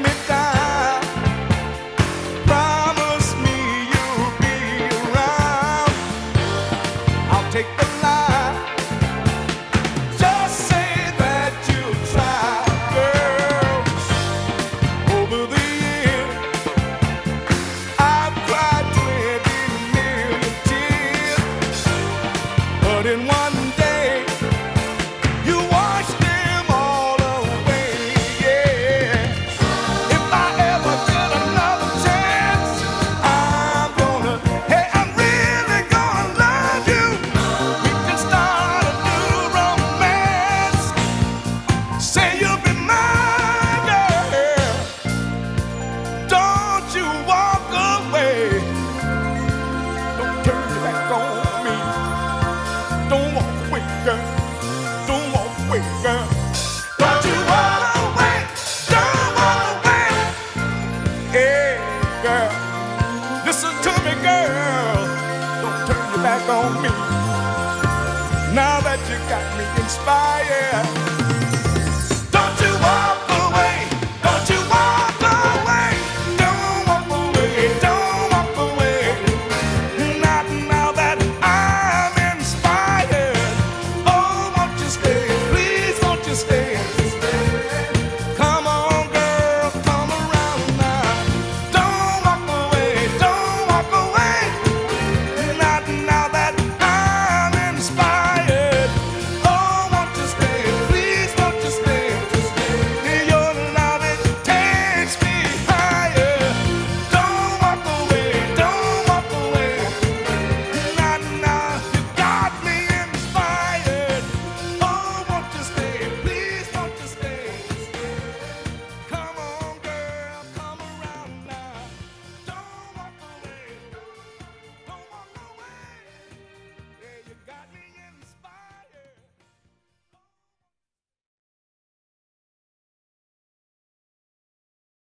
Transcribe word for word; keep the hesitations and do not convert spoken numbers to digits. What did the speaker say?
me down. Promise me you'll be around. I'll take the lie. Just say that you'll try, girl. Over the years, I've cried twenty million tears, but in one day you washed them all away. Yeah. If I ever get another chance, I'm gonna, hey, I'm really gonna love you. We can start a new romance. Say you'll be mine, girl. Don't you walk away. Don't turn your back on me. Don't walk away, girl. Don't walk away, girl. Don't you walk away. Don't walk away. Hey, girl. Listen to me, girl. Don't turn your back on me. Now that you got me inspired.